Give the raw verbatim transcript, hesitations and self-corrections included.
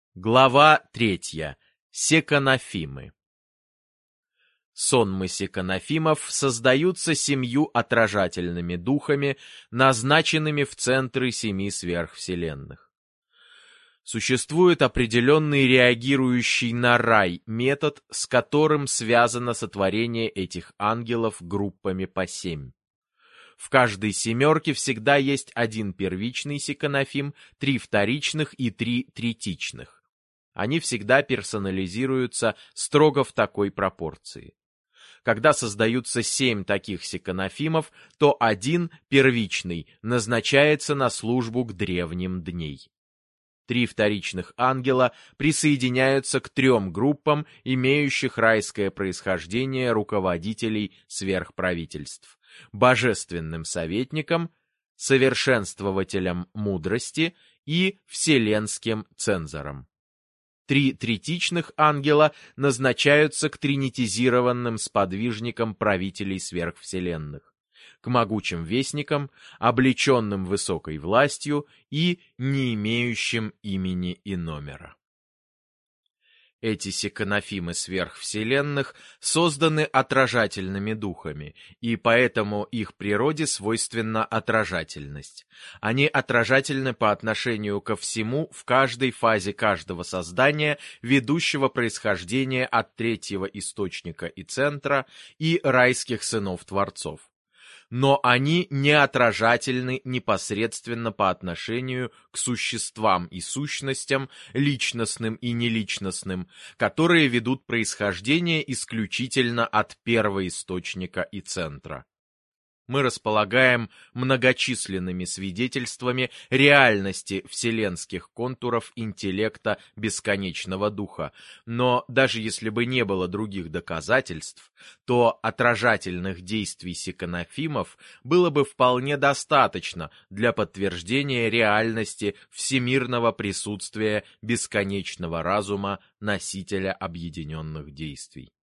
Глава третья. Секонофимы. Сонмы секонофимов создаются семью отражательными духами, назначенными в центры семи сверхвселенных. Существует определенный реагирующий на рай метод, с которым связано сотворение этих ангелов группами по семь. В каждой семерке всегда есть один первичный секонофим, три вторичных и три третичных. Они всегда персонализируются строго в такой пропорции. Когда создаются семь таких секонофимов, то один, первичный, назначается на службу к древним дней. Три вторичных ангела присоединяются к трем группам, имеющих райское происхождение руководителей сверхправительств: божественным советникам, совершенствователям мудрости и вселенским цензорам. Три третичных ангела назначаются к тринитизированным сподвижникам правителей сверхвселенных, к могучим вестникам, облеченным высокой властью и не имеющим имени и номера. Эти секонофимы сверхвселенных созданы отражательными духами, и поэтому их природе свойственна отражательность. Они отражательны по отношению ко всему в каждой фазе каждого создания, ведущего происхождение от третьего источника и центра и райских сынов-творцов. Но они не отражательны непосредственно по отношению к существам и сущностям, личностным и неличностным, которые ведут происхождение исключительно от первоисточника и центра. Мы располагаем многочисленными свидетельствами реальности вселенских контуров интеллекта бесконечного духа, но даже если бы не было других доказательств, то отражательных действий секонофимов было бы вполне достаточно для подтверждения реальности всемирного присутствия бесконечного разума носителя объединенных действий.